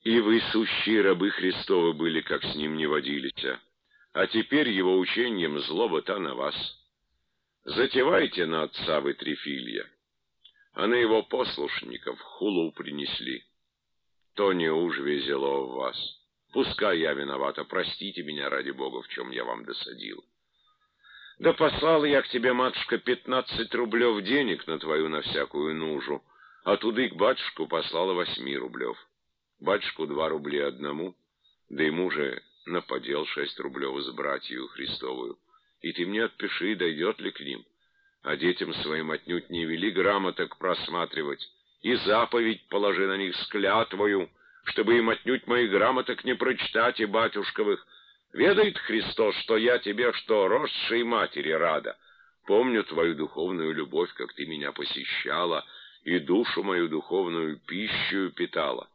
И вы, сущие рабы Христовы, были, как с ним не водились, а теперь его учением злоба-то на вас. Затевайте на отца вы Трифилья, а на его послушников хулу принесли. То не уж везело в вас. Пускай я виновата, простите меня, ради Бога, в чем я вам досадил. Да послал я к тебе, матушка, 15 рублев денег на твою на всякую нужу, а туды к батюшку послала 8 рублев. Батюшку 2 рубля одному, да ему же на подел 6 рублев за братью Христовую. И ты мне отпиши, дойдет ли к ним. А детям своим отнюдь не вели грамоток просматривать, и заповедь положи на них с клятвою, чтобы им отнюдь моих грамоток не прочитать и батюшковых. Ведает Христос, что я тебе, что росшей матери рада. Помню твою духовную любовь, как ты меня посещала, и душу мою духовную пищу питала.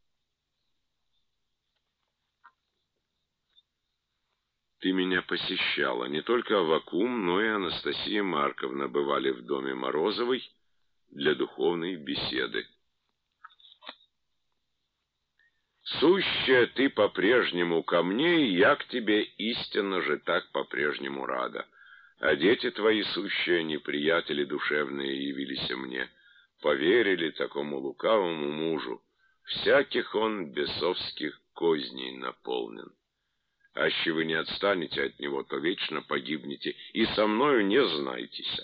Ты меня посещала. Не только Аввакум, но и Анастасия Марковна бывали в доме Морозовой для духовной беседы. Сущая ты по-прежнему ко мне, и я к тебе истинно же так по-прежнему рада. А дети твои, сущие неприятели душевные, явились мне, поверили такому лукавому мужу. Всяких он бесовских козней наполнен. Аще вы не отстанете от него, то вечно погибнете, и со мною не знайтесь.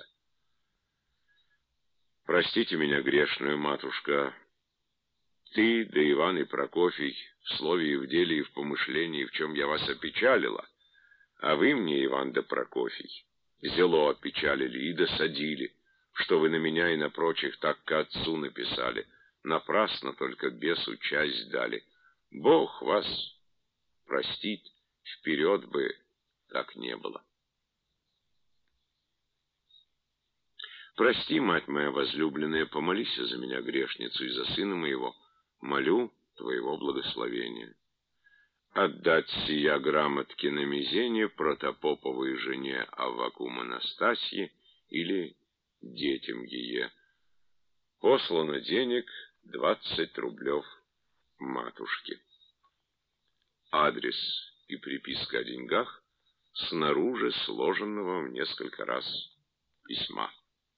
Простите меня, грешную матушка, ты, да Иван и Прокофий, в слове и в деле, и в помышлении, в чем я вас опечалила, а вы мне, Иван да Прокофий, зело опечалили и досадили, что вы на меня и на прочих так к отцу написали, напрасно только бесу часть дали. Бог вас простит, вперед бы так не было. Прости, мать моя возлюбленная, помолись за меня, грешницу, и за сына моего, молю твоего благословения. Отдать сия грамотки на мизение протопоповой жене Аввакум Анастасье или детям ее. Послано денег 20 рублев матушке. Адрес и приписка о деньгах снаружи сложенного в несколько раз письма.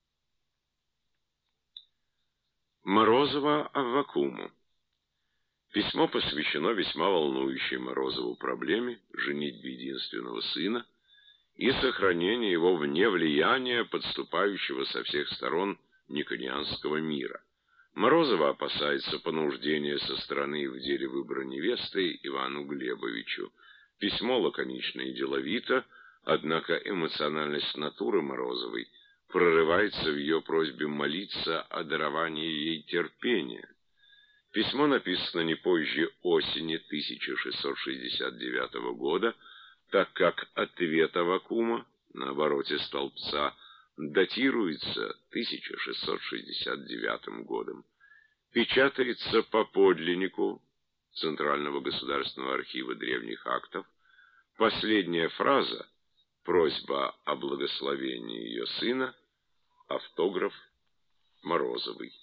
Морозова Аввакуму. Письмо посвящено весьма волнующей Морозову проблеме женитьбы единственного сына и сохранения его вне влияния подступающего со всех сторон никонианского мира. Морозова опасается понуждения со стороны в деле выбора невесты Ивану Глебовичу. Письмо лаконично и деловито, однако эмоциональность натуры Морозовой прорывается в ее просьбе молиться о даровании ей терпения. Письмо написано не позже осени 1669 года, так как ответ Аввакума на обороте столбца датируется 1669 годом. Печатается по подлиннику Центрального государственного архива древних актов. Последняя фраза — просьба о благословении ее сына, автограф Морозовой.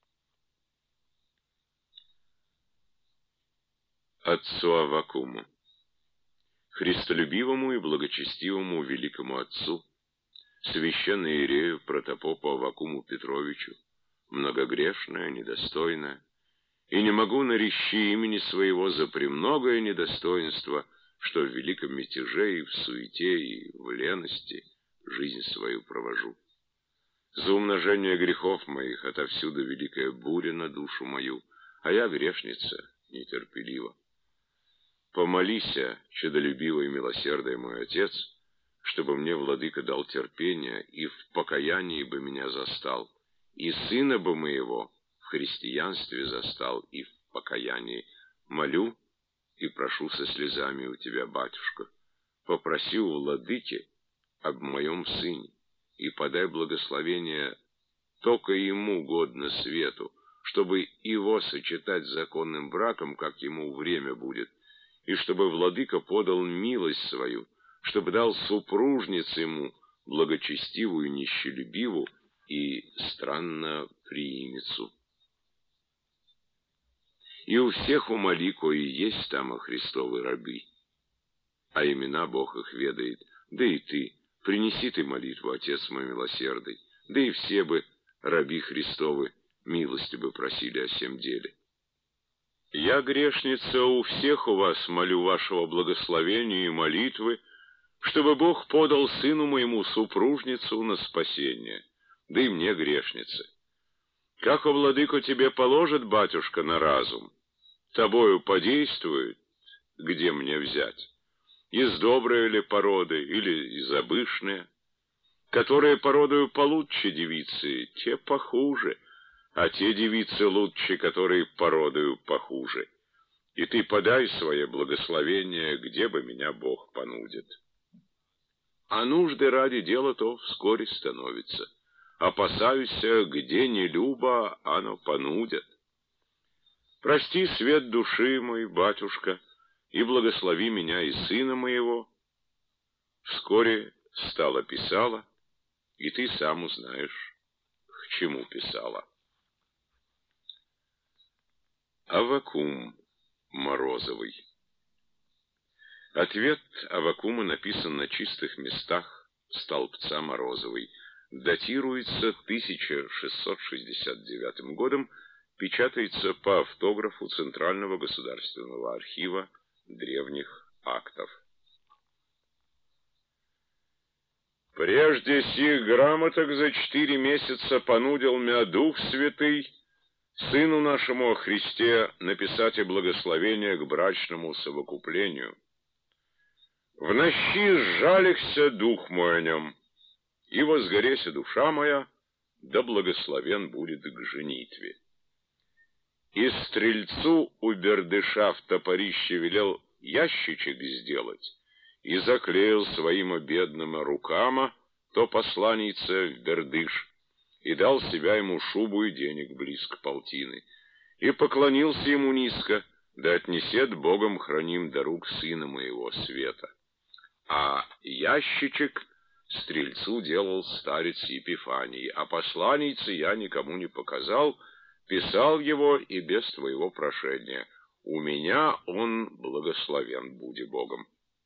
Отцу Аввакуму, христолюбивому и благочестивому великому отцу, священноиерею протопопу Аввакуму Петровичу, многогрешная, недостойная, и не могу наречи имени своего за премногое недостоинство, что в великом мятеже и в суете и в лености жизнь свою провожу. За умножение грехов моих отовсюду великая буря на душу мою, а я, грешница, нетерпелива. Помолися, чудолюбивый и милосердный мой Отец, чтобы мне Владыка дал терпение и в покаянии бы меня застал, и сына бы моего в христианстве застал и в покаянии. Молю и прошу со слезами у тебя, батюшка, попроси у Владыки об моем сыне, и подай благословение только ему годно свету, чтобы его сочетать с законным браком, как ему время будет, и чтобы Владыка подал милость свою, чтобы дал супружнице ему благочестивую, нищелюбиву и странно приимицу. и у всех умоли, кои есть там Христовы рабы. А имена Бог их ведает, да и ты, принеси ты молитву, Отец мой милосердный, да и все бы, раби Христовы, милости бы просили о сем деле. Я, грешница, у всех у вас молю вашего благословения и молитвы, чтобы Бог подал сыну моему супружницу на спасение, да и мне, грешнице. Как, о владыко, тебе положит, батюшка, на разум, тобою подействует, где мне взять? Из доброй ли породы, или из обычные? Которые породою получше девицы, те похуже, а те девицы лучше, которые породою похуже. И ты подай свое благословение, где бы меня Бог понудит. А нужды ради дела то вскоре становится. Опасаюся, где не любо, оно понудят. Прости свет души мой, батюшка, и благослови меня и сына моего. Вскоре стала писала, и ты сам узнаешь, к чему писала. Аввакум Морозовый. Ответ Аввакума написан на чистых местах столбца Морозовой. Датируется 1669 годом, печатается по автографу Центрального государственного архива древних актов. Прежде сих грамоток за 4 месяца понудил мя Дух Святый, Сыну нашему о Христе, написать и благословение к брачному совокуплению. В нощи сжалихся дух мой о нем, и возгореся душа моя, да благословен будет к женитве. И стрельцу у бердыша в топорище велел ящичек сделать, и заклеил своим бедным рукама то посланница в бердыш, и дал себя ему шубу и денег близко полтины, и поклонился ему низко, да отнесет Богом храним до рук сына моего Света. А ящичек стрельцу делал старец Епифаний, а посланнице я никому не показал, писал его и без твоего прошения. У меня он благословен буди Богом.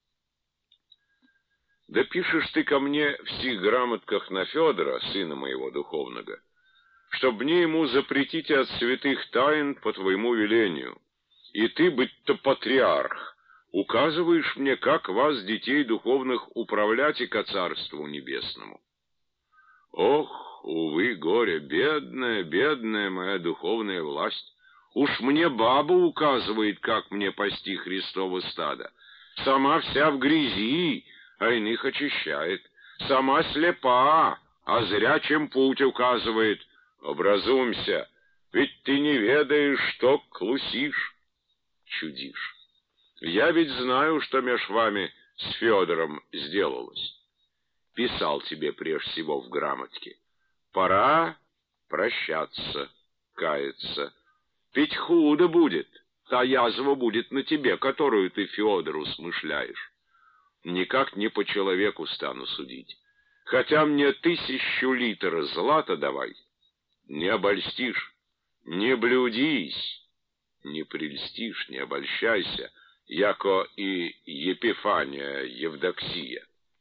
Да пишешь ты ко мне в сих грамотках на Федора, сына моего духовного, чтоб мне ему запретить от святых тайн по твоему велению, и ты, быть-то патриарх, указываешь мне, как вас, детей духовных, управлять и ко Царству Небесному. Ох, увы, горе, бедная, бедная моя духовная власть! Уж мне баба указывает, как мне пасти Христово стадо. Сама вся в грязи, а иных очищает. Сама слепа, а зрячим путь указывает. Образумься, ведь ты не ведаешь, что клусишь, чудишь. Я ведь знаю, что меж вами с Федором сделалось. Писал тебе прежде всего в грамотке. Пора прощаться, каяться. Ведь худо будет, та язва будет на тебе, которую ты Федору смышляешь. Никак не по человеку стану судить. Хотя мне 1000 литр злата давай. Не обольстишь, не блудись, не прельстишь, не обольщайся, яко и Епифания Евдоксия.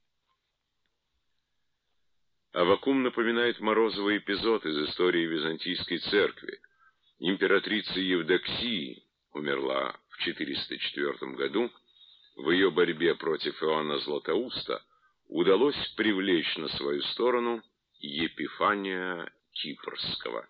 Аввакум напоминает Морозовый эпизод из истории Византийской церкви. Императрица Евдоксия умерла в 404 году. В ее борьбе против Иоанна Златоуста удалось привлечь на свою сторону Епифания Кипрского.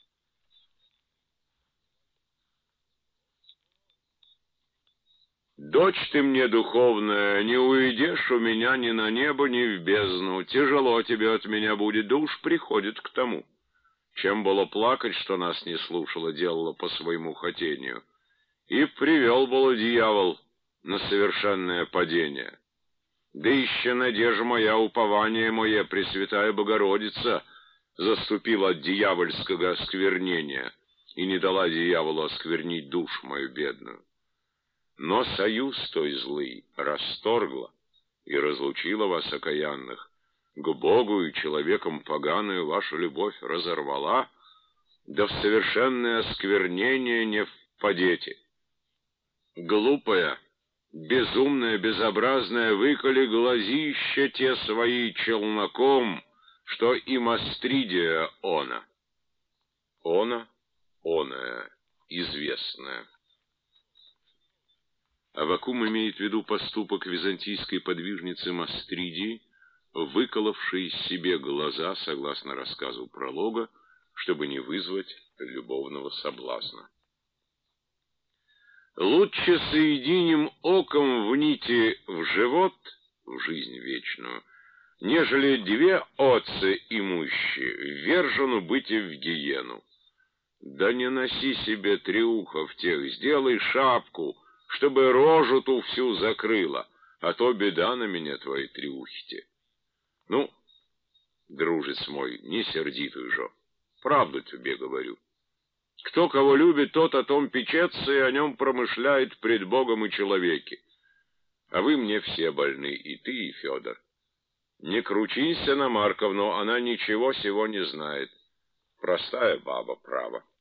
«Дочь ты мне духовная, не уйдешь у меня ни на небо, ни в бездну. Тяжело тебе от меня будет, да уж приходит к тому. Чем было плакать, что нас не слушала, делала по своему хотению. И привел было дьявол на совершенное падение. Да еще надежда моя, упование мое, Пресвятая Богородица, заступила от дьявольского осквернения и не дала дьяволу осквернить душу мою бедную. Но союз той злый расторгла и разлучила вас, окаянных, к Богу и человеком поганую вашу любовь разорвала, да в совершенное осквернение не подети. Глупая, безумная, безобразная, выколи глазища те свои челноком, что и Мастридия она. Она, оная, известная. Аввакум имеет в виду поступок византийской подвижницы Мастридии, выколовшей себе глаза, согласно рассказу пролога, чтобы не вызвать любовного соблазна. Лучше соединим оком в нити в живот, в жизнь вечную, нежели две отцы имущие, ввержену быть в гиену. Да не носи себе треухов тех, сделай шапку, чтобы рожу ту всю закрыла, а то беда на меня твои треухи-те. Ну, дружец мой, не сердитый же, правду тебе говорю. Кто кого любит, тот о том печется и о нем промышляет пред Богом и человеки. А вы мне все больны, и ты, и Федор. Не кручинься на Марковну, она ничего сего не знает. Простая баба, право.